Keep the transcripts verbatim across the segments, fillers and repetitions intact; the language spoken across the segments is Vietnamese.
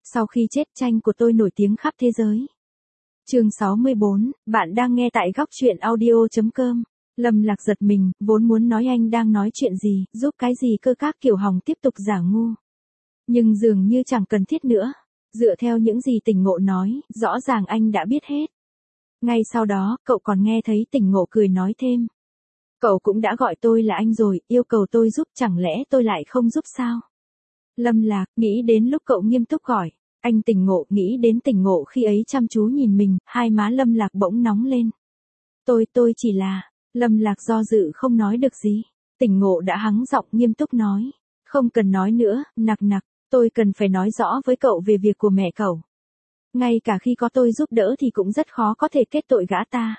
Sau khi chết tranh của tôi nổi tiếng khắp thế giới. Chương sáu mươi bốn, bạn đang nghe tại góc truyện audio chấm com. Lâm Lạc giật mình, vốn muốn nói anh đang nói chuyện gì, giúp cái gì cơ các kiểu hòng tiếp tục giả ngu. Nhưng dường như chẳng cần thiết nữa. Dựa theo những gì Tỉnh Ngộ nói, rõ ràng anh đã biết hết. Ngay sau đó, cậu còn nghe thấy Tỉnh Ngộ cười nói thêm. Cậu cũng đã gọi tôi là anh rồi, yêu cầu tôi giúp, chẳng lẽ tôi lại không giúp sao? Lâm Lạc, nghĩ đến lúc cậu nghiêm túc gọi. Anh Tỉnh Ngộ, nghĩ đến Tỉnh Ngộ khi ấy chăm chú nhìn mình, hai má Lâm Lạc bỗng nóng lên. Tôi, tôi chỉ là, Lâm Lạc do dự không nói được gì. Tỉnh Ngộ đã hắng giọng nghiêm túc nói. Không cần nói nữa, nặc nặc, tôi cần phải nói rõ với cậu về việc của mẹ cậu. Ngay cả khi có tôi giúp đỡ thì cũng rất khó có thể kết tội gã ta.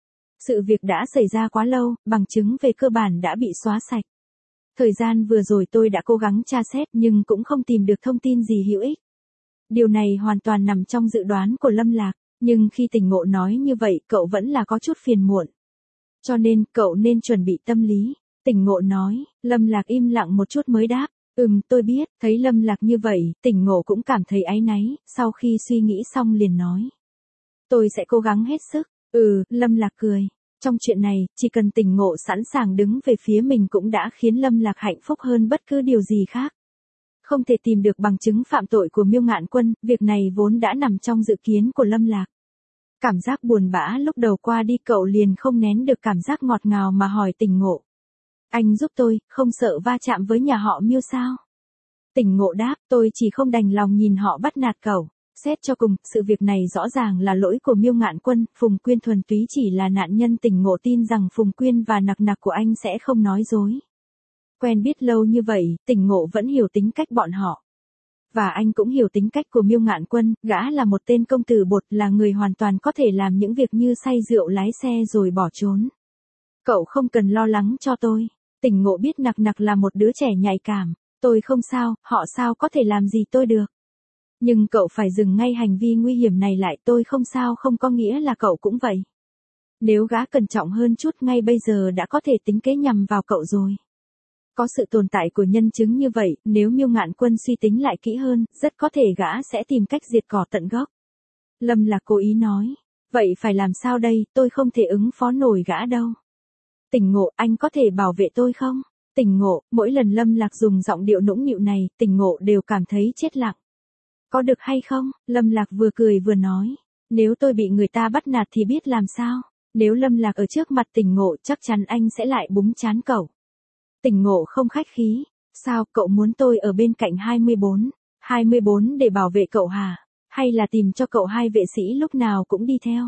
Sự việc đã xảy ra quá lâu, bằng chứng về cơ bản đã bị xóa sạch. Thời gian vừa rồi tôi đã cố gắng tra xét nhưng cũng không tìm được thông tin gì hữu ích. Điều này hoàn toàn nằm trong dự đoán của Lâm Lạc, nhưng khi Tỉnh Ngộ nói như vậy cậu vẫn là có chút phiền muộn. Cho nên cậu nên chuẩn bị tâm lý. Tỉnh Ngộ nói, Lâm Lạc im lặng một chút mới đáp. Ừm, tôi biết. Thấy Lâm Lạc như vậy, Tỉnh Ngộ cũng cảm thấy áy náy, sau khi suy nghĩ xong liền nói. Tôi sẽ cố gắng hết sức. Ừ, Lâm Lạc cười. Trong chuyện này, chỉ cần Tỉnh Ngộ sẵn sàng đứng về phía mình cũng đã khiến Lâm Lạc hạnh phúc hơn bất cứ điều gì khác. Không thể tìm được bằng chứng phạm tội của Miêu Ngạn Quân, việc này vốn đã nằm trong dự kiến của Lâm Lạc. Cảm giác buồn bã lúc đầu qua đi cậu liền không nén được cảm giác ngọt ngào mà hỏi Tỉnh Ngộ. Anh giúp tôi, không sợ va chạm với nhà họ Miêu sao? Tỉnh Ngộ đáp, tôi chỉ không đành lòng nhìn họ bắt nạt cậu. Xét cho cùng, sự việc này rõ ràng là lỗi của Miêu Ngạn Quân, Phùng Quyên thuần túy chỉ là nạn nhân. Tỉnh Ngộ tin rằng Phùng Quyên và nặc nặc của anh sẽ không nói dối. Quen biết lâu như vậy, Tỉnh Ngộ vẫn hiểu tính cách bọn họ. Và anh cũng hiểu tính cách của Miêu Ngạn Quân, gã là một tên công tử bột, là người hoàn toàn có thể làm những việc như say rượu lái xe rồi bỏ trốn. Cậu không cần lo lắng cho tôi. Tỉnh Ngộ biết nặc nặc là một đứa trẻ nhạy cảm. Tôi không sao, họ sao có thể làm gì tôi được. Nhưng cậu phải dừng ngay hành vi nguy hiểm này lại. Tôi không sao không có nghĩa là cậu cũng vậy. Nếu gã cẩn trọng hơn chút ngay bây giờ đã có thể tính kế nhằm vào cậu rồi. Có sự tồn tại của nhân chứng như vậy, nếu Miêu Ngạn Quân suy tính lại kỹ hơn, rất có thể gã sẽ tìm cách diệt cỏ tận gốc. Lâm Lạc cố ý nói. Vậy phải làm sao đây, tôi không thể ứng phó nổi gã đâu. Tỉnh Ngộ, anh có thể bảo vệ tôi không? Tỉnh Ngộ, mỗi lần Lâm Lạc dùng giọng điệu nũng nịu này, Tỉnh Ngộ đều cảm thấy chết lặng. Có được hay không? Lâm Lạc vừa cười vừa nói. Nếu tôi bị người ta bắt nạt thì biết làm sao? Nếu Lâm Lạc ở trước mặt Tỉnh Ngộ chắc chắn anh sẽ lại búng chán cậu. Tỉnh Ngộ không khách khí. Sao, cậu muốn tôi ở bên cạnh hai mươi bốn? hai mươi bốn để bảo vệ cậu hả? Hay là tìm cho cậu hai vệ sĩ lúc nào cũng đi theo?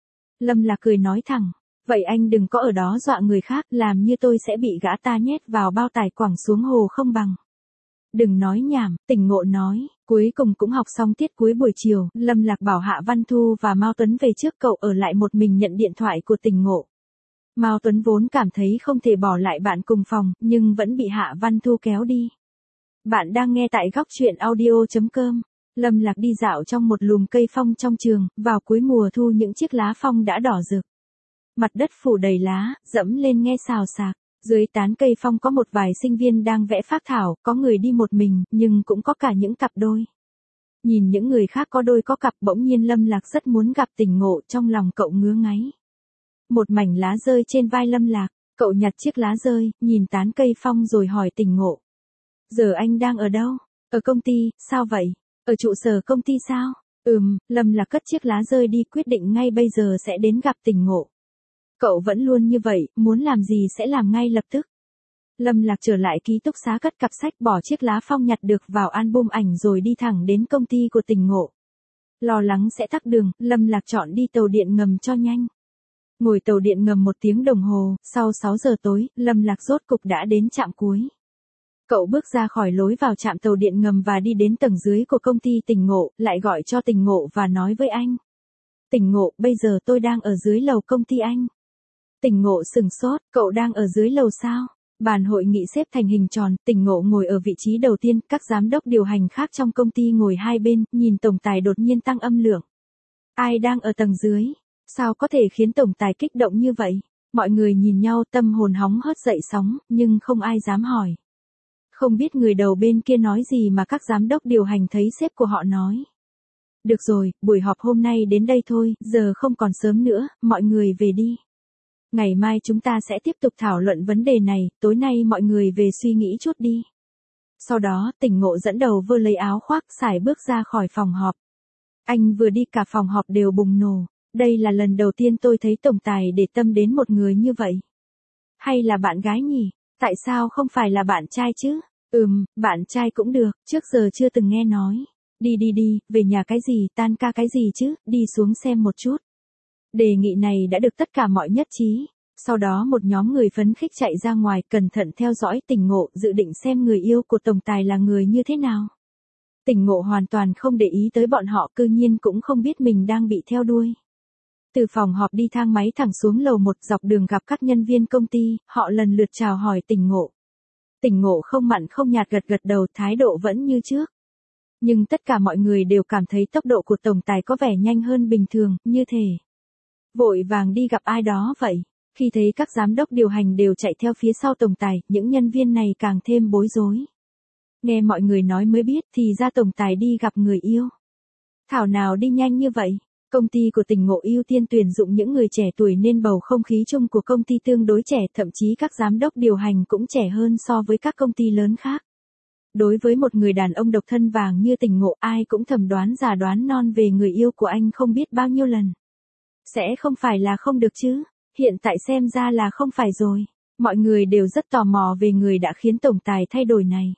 Lâm Lạc cười nói thẳng. Vậy anh đừng có ở đó dọa người khác, làm như tôi sẽ bị gã ta nhét vào bao tải quẳng xuống hồ không bằng. Đừng nói nhảm, Tỉnh Ngộ nói. Cuối cùng cũng học xong tiết cuối buổi chiều, Lâm Lạc bảo Hạ Văn Thu và Mao Tuấn về trước, cậu ở lại một mình nhận điện thoại của Tỉnh Ngộ. Mao Tuấn vốn cảm thấy không thể bỏ lại bạn cùng phòng, nhưng vẫn bị Hạ Văn Thu kéo đi. Bạn đang nghe tại góc truyện audio chấm com. Lâm Lạc đi dạo trong một lùm cây phong trong trường, vào cuối mùa thu những chiếc lá phong đã đỏ rực. Mặt đất phủ đầy lá, dẫm lên nghe xào xạc. Dưới tán cây phong có một vài sinh viên đang vẽ phác thảo, có người đi một mình, nhưng cũng có cả những cặp đôi. Nhìn những người khác có đôi có cặp, bỗng nhiên Lâm Lạc rất muốn gặp Tỉnh Ngộ, trong lòng cậu ngứa ngáy. Một mảnh lá rơi trên vai Lâm Lạc, cậu nhặt chiếc lá rơi, nhìn tán cây phong rồi hỏi Tỉnh Ngộ. Giờ anh đang ở đâu? Ở công ty, sao vậy? Ở trụ sở công ty sao? Ừm, Lâm Lạc cất chiếc lá rơi đi, quyết định ngay bây giờ sẽ đến gặp Tỉnh Ngộ. Cậu vẫn luôn như vậy, muốn làm gì sẽ làm ngay lập tức. Lâm Lạc trở lại ký túc xá, cất cặp sách, bỏ chiếc lá phong nhặt được vào album ảnh rồi đi thẳng đến công ty của Tỉnh Ngộ. Lo lắng sẽ tắc đường, Lâm Lạc chọn đi tàu điện ngầm cho nhanh. Ngồi tàu điện ngầm một tiếng đồng hồ, sau sáu giờ tối, Lâm Lạc rốt cục đã đến trạm cuối. Cậu bước ra khỏi lối vào trạm tàu điện ngầm và đi đến tầng dưới của công ty Tỉnh Ngộ, lại gọi cho Tỉnh Ngộ và nói với anh. Tỉnh Ngộ, bây giờ tôi đang ở dưới lầu công ty anh. Tỉnh Ngộ sừng sốt, cậu đang ở dưới lầu sao? Bàn hội nghị xếp thành hình tròn, Tỉnh Ngộ ngồi ở vị trí đầu tiên, các giám đốc điều hành khác trong công ty ngồi hai bên, nhìn tổng tài đột nhiên tăng âm lượng. Ai đang ở tầng dưới? Sao có thể khiến tổng tài kích động như vậy? Mọi người nhìn nhau, tâm hồn hóng hớt dậy sóng, nhưng không ai dám hỏi. Không biết người đầu bên kia nói gì mà các giám đốc điều hành thấy sếp của họ nói. Được rồi, buổi họp hôm nay đến đây thôi, giờ không còn sớm nữa, mọi người về đi. Ngày mai chúng ta sẽ tiếp tục thảo luận vấn đề này, tối nay mọi người về suy nghĩ chút đi. Sau đó, Tỉnh Ngộ dẫn đầu vơ lấy áo khoác xài bước ra khỏi phòng họp. Anh vừa đi cả phòng họp đều bùng nổ. Đây là lần đầu tiên tôi thấy tổng tài để tâm đến một người như vậy. Hay là bạn gái nhỉ? Tại sao không phải là bạn trai chứ? Ừm, bạn trai cũng được, trước giờ chưa từng nghe nói. Đi đi đi, về nhà cái gì, tan ca cái gì chứ, đi xuống xem một chút. Đề nghị này đã được tất cả mọi nhất trí. Sau đó một nhóm người phấn khích chạy ra ngoài cẩn thận theo dõi Tỉnh Ngộ dự định xem người yêu của tổng tài là người như thế nào. Tỉnh Ngộ hoàn toàn không để ý tới bọn họ, cư nhiên cũng không biết mình đang bị theo đuôi. Từ phòng họp đi thang máy thẳng xuống lầu một, dọc đường gặp các nhân viên công ty, họ lần lượt chào hỏi Tỉnh Ngộ. Tỉnh Ngộ không mặn không nhạt gật gật đầu, thái độ vẫn như trước. Nhưng tất cả mọi người đều cảm thấy tốc độ của tổng tài có vẻ nhanh hơn bình thường, như thể vội vàng đi gặp ai đó vậy. Khi thấy các giám đốc điều hành đều chạy theo phía sau tổng tài, những nhân viên này càng thêm bối rối. Nghe mọi người nói mới biết thì ra tổng tài đi gặp người yêu. Thảo nào đi nhanh như vậy. Công ty của Tỉnh Ngộ ưu tiên tuyển dụng những người trẻ tuổi nên bầu không khí chung của công ty tương đối trẻ, thậm chí các giám đốc điều hành cũng trẻ hơn so với các công ty lớn khác. Đối với một người đàn ông độc thân vàng như Tỉnh Ngộ, ai cũng thầm đoán già đoán non về người yêu của anh không biết bao nhiêu lần. Sẽ không phải là không được chứ, hiện tại xem ra là không phải rồi. Mọi người đều rất tò mò về người đã khiến tổng tài thay đổi này.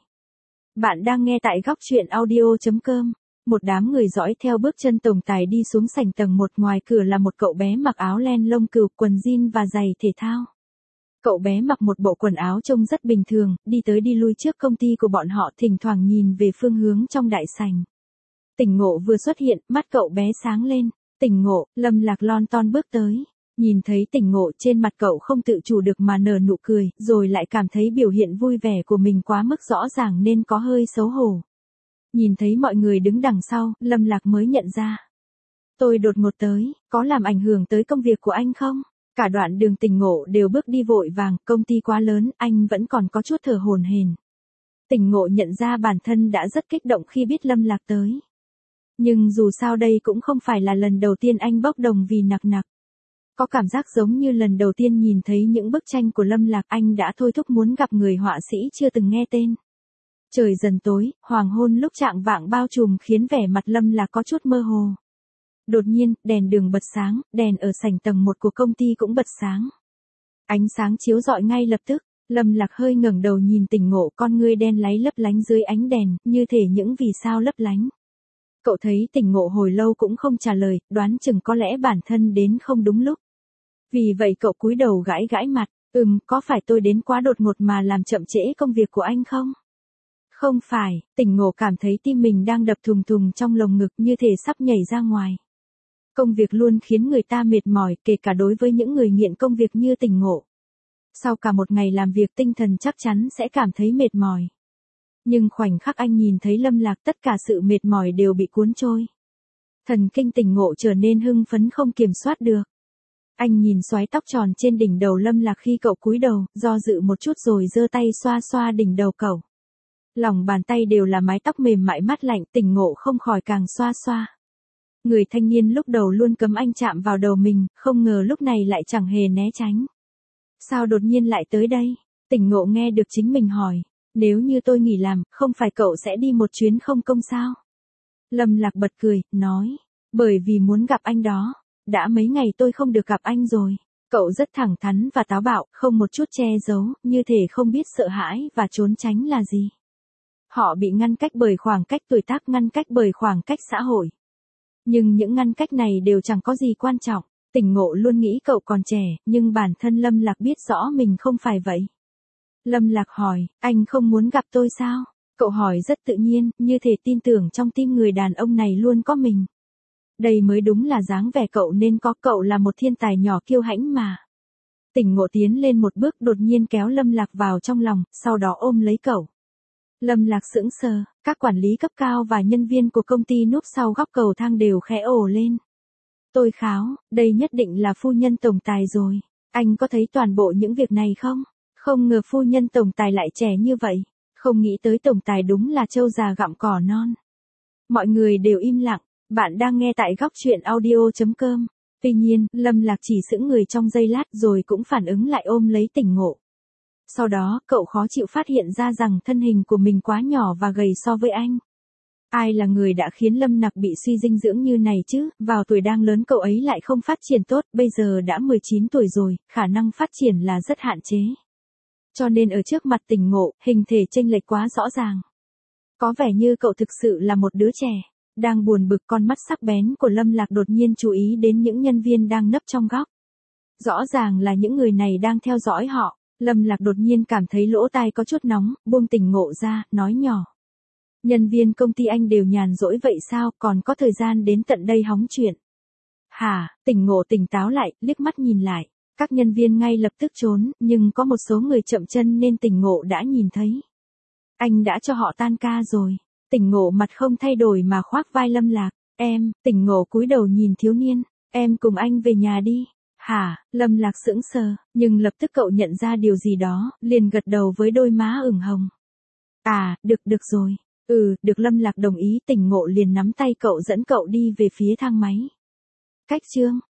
Bạn đang nghe tại góc truyện audio chấm com. Một đám người dõi theo bước chân tổng tài đi xuống sảnh tầng một, ngoài cửa là một cậu bé mặc áo len lông cừu, quần jean và giày thể thao. Cậu bé mặc một bộ quần áo trông rất bình thường, đi tới đi lui trước công ty của bọn họ, thỉnh thoảng nhìn về phương hướng trong đại sảnh. Tỉnh Ngộ vừa xuất hiện, mắt cậu bé sáng lên. Tỉnh Ngộ, Lâm Lạc lon ton bước tới. Nhìn thấy Tỉnh Ngộ, trên mặt cậu không tự chủ được mà nở nụ cười, rồi lại cảm thấy biểu hiện vui vẻ của mình quá mức rõ ràng nên có hơi xấu hổ. Nhìn thấy mọi người đứng đằng sau, Lâm Lạc mới nhận ra. Tôi đột ngột tới, có làm ảnh hưởng tới công việc của anh không? Cả đoạn đường Tỉnh Ngộ đều bước đi vội vàng, công ty quá lớn, anh vẫn còn có chút thở hổn hển. Tỉnh Ngộ nhận ra bản thân đã rất kích động khi biết Lâm Lạc tới. Nhưng dù sao đây cũng không phải là lần đầu tiên anh bốc đồng vì nặc nặc. Có cảm giác giống như lần đầu tiên nhìn thấy những bức tranh của Lâm Lạc, anh đã thôi thúc muốn gặp người họa sĩ chưa từng nghe tên. Trời dần tối, hoàng hôn lúc chạng vạng bao trùm khiến vẻ mặt Lâm Lạc có chút mơ hồ. Đột nhiên, đèn đường bật sáng, đèn ở sảnh tầng một của công ty cũng bật sáng. Ánh sáng chiếu rọi ngay lập tức, Lâm Lạc hơi ngẩng đầu nhìn Tỉnh Ngộ, con ngươi đen láy lấp lánh dưới ánh đèn, như thể những vì sao lấp lánh. Cậu thấy Tỉnh Ngộ hồi lâu cũng không trả lời, đoán chừng có lẽ bản thân đến không đúng lúc. Vì vậy cậu cúi đầu gãi gãi mặt, ừm, có phải tôi đến quá đột ngột mà làm chậm trễ công việc của anh không? Không phải, Tỉnh Ngộ cảm thấy tim mình đang đập thùng thùng trong lồng ngực, như thể sắp nhảy ra ngoài. Công việc luôn khiến người ta mệt mỏi, kể cả đối với những người nghiện công việc như Tỉnh Ngộ. Sau cả một ngày làm việc, tinh thần chắc chắn sẽ cảm thấy mệt mỏi. Nhưng khoảnh khắc anh nhìn thấy Lâm Lạc, tất cả sự mệt mỏi đều bị cuốn trôi. Thần kinh Tỉnh Ngộ trở nên hưng phấn không kiểm soát được. Anh nhìn xoái tóc tròn trên đỉnh đầu Lâm Lạc khi cậu cúi đầu, do dự một chút rồi giơ tay xoa xoa đỉnh đầu cậu. Lòng bàn tay đều là mái tóc mềm mại mát lạnh, Tỉnh Ngộ không khỏi càng xoa xoa. Người thanh niên lúc đầu luôn cấm anh chạm vào đầu mình, không ngờ lúc này lại chẳng hề né tránh. Sao đột nhiên lại tới đây? Tỉnh Ngộ nghe được chính mình hỏi. Nếu như tôi nghỉ làm, không phải cậu sẽ đi một chuyến không công sao? Lâm Lạc bật cười, nói. Bởi vì muốn gặp anh đó. Đã mấy ngày tôi không được gặp anh rồi. Cậu rất thẳng thắn và táo bạo, không một chút che giấu, như thể không biết sợ hãi và trốn tránh là gì. Họ bị ngăn cách bởi khoảng cách tuổi tác, ngăn cách bởi khoảng cách xã hội. Nhưng những ngăn cách này đều chẳng có gì quan trọng. Tỉnh Ngộ luôn nghĩ cậu còn trẻ, nhưng bản thân Lâm Lạc biết rõ mình không phải vậy. Lâm Lạc hỏi, anh không muốn gặp tôi sao? Cậu hỏi rất tự nhiên, như thể tin tưởng trong tim người đàn ông này luôn có mình. Đây mới đúng là dáng vẻ cậu nên có, cậu là một thiên tài nhỏ kiêu hãnh mà. Tỉnh Ngộ tiến lên một bước, đột nhiên kéo Lâm Lạc vào trong lòng, sau đó ôm lấy cậu. Lâm Lạc sững sờ, các quản lý cấp cao và nhân viên của công ty núp sau góc cầu thang đều khẽ ồ lên. Tôi kháo, đây nhất định là phu nhân tổng tài rồi. Anh có thấy toàn bộ những việc này không? Không ngờ phu nhân tổng tài lại trẻ như vậy. Không nghĩ tới tổng tài đúng là trâu già gặm cỏ non. Mọi người đều im lặng. Bạn đang nghe tại góc chuyện audio chấm com. Tuy nhiên, Lâm Lạc chỉ sững người trong giây lát rồi cũng phản ứng lại ôm lấy tỉnh ngộ. Sau đó, cậu khó chịu phát hiện ra rằng thân hình của mình quá nhỏ và gầy so với anh. Ai là người đã khiến Lâm Nặc bị suy dinh dưỡng như này chứ, vào tuổi đang lớn cậu ấy lại không phát triển tốt, bây giờ đã mười chín tuổi rồi, khả năng phát triển là rất hạn chế. Cho nên ở trước mặt tỉnh ngộ, hình thể chênh lệch quá rõ ràng. Có vẻ như cậu thực sự là một đứa trẻ. Đang buồn bực, con mắt sắc bén của Lâm Lạc đột nhiên chú ý đến những nhân viên đang nấp trong góc. Rõ ràng là những người này đang theo dõi họ. Lâm Lạc đột nhiên cảm thấy lỗ tai có chút nóng, buông tỉnh ngộ ra, nói nhỏ. Nhân viên công ty anh đều nhàn rỗi vậy sao, còn có thời gian đến tận đây hóng chuyện. Hả, tỉnh ngộ tỉnh táo lại, liếc mắt nhìn lại. Các nhân viên ngay lập tức trốn, nhưng có một số người chậm chân nên tỉnh ngộ đã nhìn thấy. Anh đã cho họ tan ca rồi. Tỉnh ngộ mặt không thay đổi mà khoác vai Lâm Lạc. Em, tỉnh ngộ cúi đầu nhìn thiếu niên. Em cùng anh về nhà đi. Hả, Lâm Lạc sững sờ, nhưng lập tức cậu nhận ra điều gì đó, liền gật đầu với đôi má ửng hồng. À, được được rồi. Ừ, được. Lâm Lạc đồng ý. Tỉnh ngộ liền nắm tay cậu dẫn cậu đi về phía thang máy. Cách chương